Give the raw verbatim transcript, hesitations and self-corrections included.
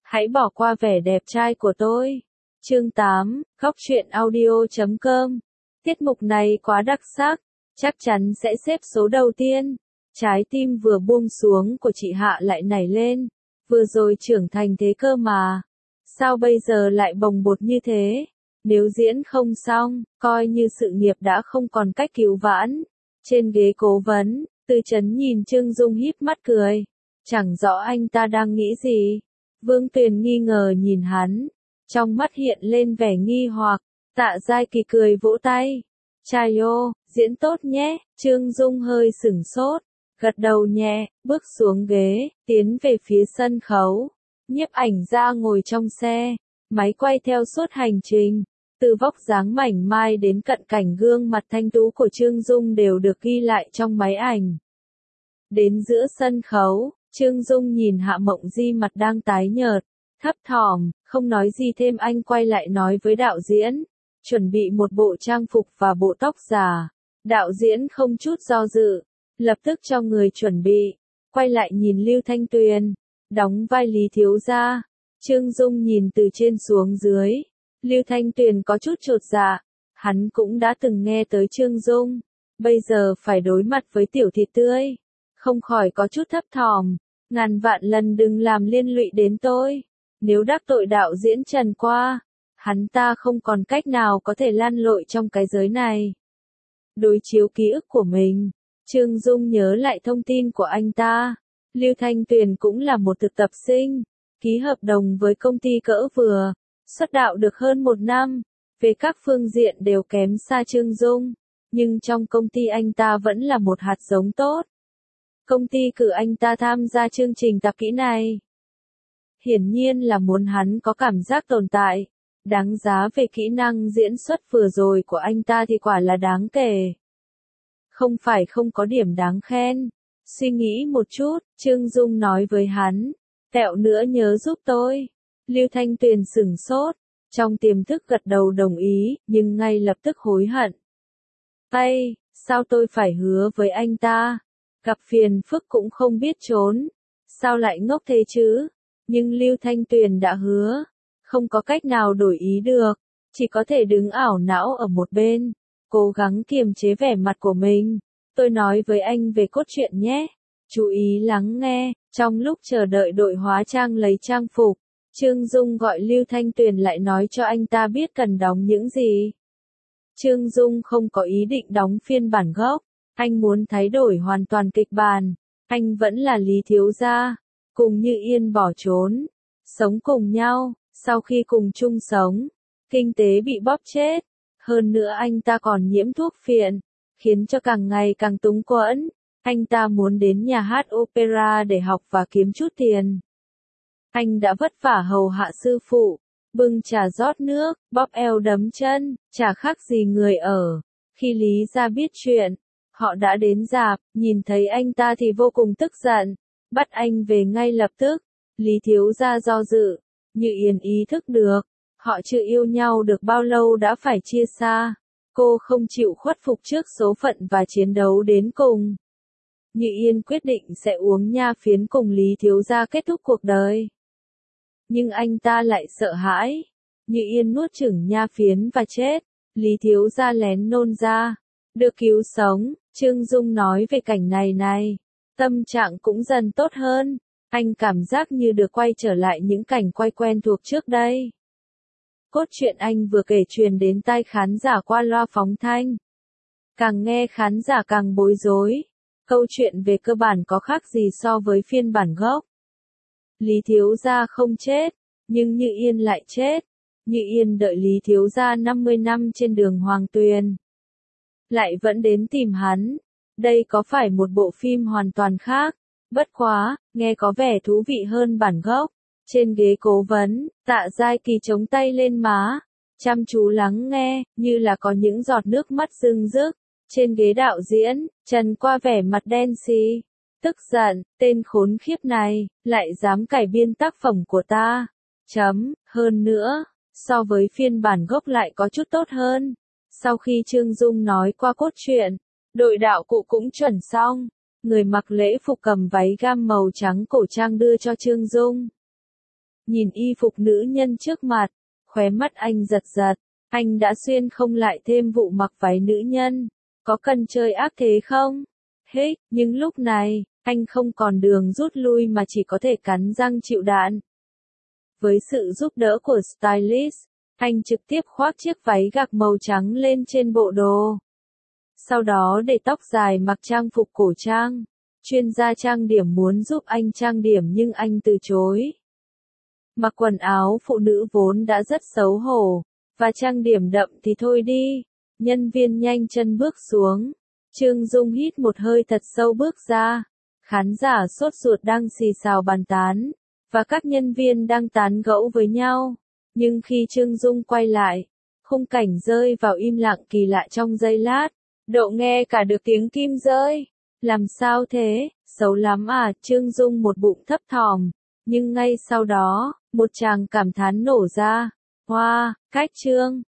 Hãy bỏ qua vẻ đẹp trai của tôi. Chương tám, góc truyện audio chấm com. Tiết mục này quá đặc sắc, chắc chắn sẽ xếp số đầu tiên. Trái tim vừa buông xuống của chị Hạ lại nảy lên. Vừa rồi trưởng thành thế cơ mà. Sao bây giờ lại bồng bột như thế? Nếu diễn không xong, coi như sự nghiệp đã không còn cách cứu vãn. Trên ghế cố vấn, Tư Chấn nhìn Trương Dung híp mắt cười. Chẳng rõ anh ta đang nghĩ gì. Vương Tuyền nghi ngờ nhìn hắn. Trong mắt hiện lên vẻ nghi hoặc. Tạ Giai Kỳ cười vỗ tay. Trai ô, diễn tốt nhé. Trương Dung hơi sửng sốt. Gật đầu nhẹ, bước xuống ghế, tiến về phía sân khấu. Nhiếp ảnh ra ngồi trong xe. Máy quay theo suốt hành trình. Từ vóc dáng mảnh mai đến cận cảnh gương mặt thanh tú của Trương Dung đều được ghi lại trong máy ảnh. Đến giữa sân khấu, Trương Dung nhìn Hạ Mộng Di mặt đang tái nhợt, thấp thỏm, không nói gì thêm. Anh quay lại nói với đạo diễn, chuẩn bị một bộ trang phục và bộ tóc giả. Đạo diễn không chút do dự, lập tức cho người chuẩn bị, quay lại nhìn Lưu Thanh Tuyền, đóng vai Lý thiếu gia. Trương Dung nhìn từ trên xuống dưới, Lưu Thanh Tuyền có chút chột dạ, hắn cũng đã từng nghe tới Trương Dung, bây giờ phải đối mặt với tiểu thịt tươi, không khỏi có chút thấp thỏm. Ngàn vạn lần đừng làm liên lụy đến tôi, nếu đắc tội đạo diễn Trần Qua, hắn ta không còn cách nào có thể lăn lội trong cái giới này. Đối chiếu ký ức của mình, Trương Dung nhớ lại thông tin của anh ta. Lưu Thanh Tuyền cũng là một thực tập sinh, ký hợp đồng với công ty cỡ vừa, xuất đạo được hơn một năm, về các phương diện đều kém xa Trương Dung, nhưng trong công ty anh ta vẫn là một hạt giống tốt. Công ty cử anh ta tham gia chương trình tập kỹ này. Hiển nhiên là muốn hắn có cảm giác tồn tại. Đáng giá về kỹ năng diễn xuất vừa rồi của anh ta thì quả là đáng kể. Không phải không có điểm đáng khen. Suy nghĩ một chút, Trương Dung nói với hắn. Tẹo nữa nhớ giúp tôi. Lưu Thanh Tuyền sửng sốt. Trong tiềm thức gật đầu đồng ý, nhưng ngay lập tức hối hận. Ây, sao tôi phải hứa với anh ta? Gặp phiền phức cũng không biết trốn. Sao lại ngốc thế chứ? Nhưng Lưu Thanh Tuyền đã hứa. Không có cách nào đổi ý được. Chỉ có thể đứng ảo não ở một bên. Cố gắng kiềm chế vẻ mặt của mình. Tôi nói với anh về cốt truyện nhé. Chú ý lắng nghe. Trong lúc chờ đợi đội hóa trang lấy trang phục, Trương Dung gọi Lưu Thanh Tuyền lại nói cho anh ta biết cần đóng những gì. Trương Dung không có ý định đóng phiên bản gốc. Anh muốn thay đổi hoàn toàn kịch bản. Anh vẫn là Lý thiếu gia. Cùng Như Yên bỏ trốn. Sống cùng nhau. Sau khi cùng chung sống, kinh tế bị bóp chết. Hơn nữa anh ta còn nhiễm thuốc phiện, khiến cho càng ngày càng túng quẫn. Anh ta muốn đến nhà hát opera để học và kiếm chút tiền. Anh đã vất vả hầu hạ sư phụ, bưng trà rót nước, bóp eo đấm chân, chả khác gì người ở. Khi Lý gia biết chuyện, họ đã đến rạp, nhìn thấy anh ta thì vô cùng tức giận, bắt anh về ngay lập tức. Lý thiếu gia do dự. Như Yên ý thức được, họ chưa yêu nhau được bao lâu đã phải chia xa. Cô không chịu khuất phục trước số phận và chiến đấu đến cùng. Như Yên quyết định sẽ uống nha phiến cùng Lý thiếu gia kết thúc cuộc đời. Nhưng anh ta lại sợ hãi. Như Yên nuốt chửng nha phiến và chết. Lý thiếu gia lén nôn ra. Được cứu sống, Trương Dung nói về cảnh này này. Tâm trạng cũng dần tốt hơn. Anh cảm giác như được quay trở lại những cảnh quay quen thuộc trước đây. Cốt truyện anh vừa kể truyền đến tai khán giả qua loa phóng thanh. Càng nghe khán giả càng bối rối. Câu chuyện về cơ bản có khác gì so với phiên bản gốc. Lý thiếu gia không chết, nhưng Như Yên lại chết. Như Yên đợi Lý thiếu gia năm mươi năm trên đường Hoàng Tuyền. Lại vẫn đến tìm hắn. Đây có phải một bộ phim hoàn toàn khác? Bất quá, nghe có vẻ thú vị hơn bản gốc. Trên ghế cố vấn, Tạ Giai Kỳ chống tay lên má, chăm chú lắng nghe, như là có những giọt nước mắt rưng rức. Trên ghế đạo diễn, Trần Qua vẻ mặt đen xì, tức giận, tên khốn khiếp này, lại dám cải biên tác phẩm của ta. Chấm, hơn nữa, so với phiên bản gốc lại có chút tốt hơn. Sau khi Trương Dung nói qua cốt truyện, đội đạo cụ cũng chuẩn xong. Người mặc lễ phục cầm váy gam màu trắng cổ trang đưa cho Trương Dung. Nhìn y phục nữ nhân trước mặt, khóe mắt anh giật giật, anh đã xuyên không lại thêm vụ mặc váy nữ nhân, có cần chơi ác thế không? Hết, nhưng lúc này, anh không còn đường rút lui mà chỉ có thể cắn răng chịu đạn. Với sự giúp đỡ của stylist, anh trực tiếp khoác chiếc váy gạc màu trắng lên trên bộ đồ. Sau đó để tóc dài mặc trang phục cổ trang. Chuyên gia trang điểm muốn giúp anh trang điểm nhưng anh từ chối. Mặc quần áo phụ nữ vốn đã rất xấu hổ, và trang điểm đậm thì thôi đi. Nhân viên nhanh chân bước xuống. Trương Dung hít một hơi thật sâu bước ra. Khán giả sốt ruột đang xì xào bàn tán, và các nhân viên đang tán gẫu với nhau. Nhưng khi Trương Dung quay lại, khung cảnh rơi vào im lặng kỳ lạ trong giây lát. Độ nghe cả được tiếng kim rơi. Làm sao thế, xấu lắm à, Trương Dung một bụng thấp thỏm. Nhưng ngay sau đó, một tràng cảm thán nổ ra. Hoa, wow, cách Trương.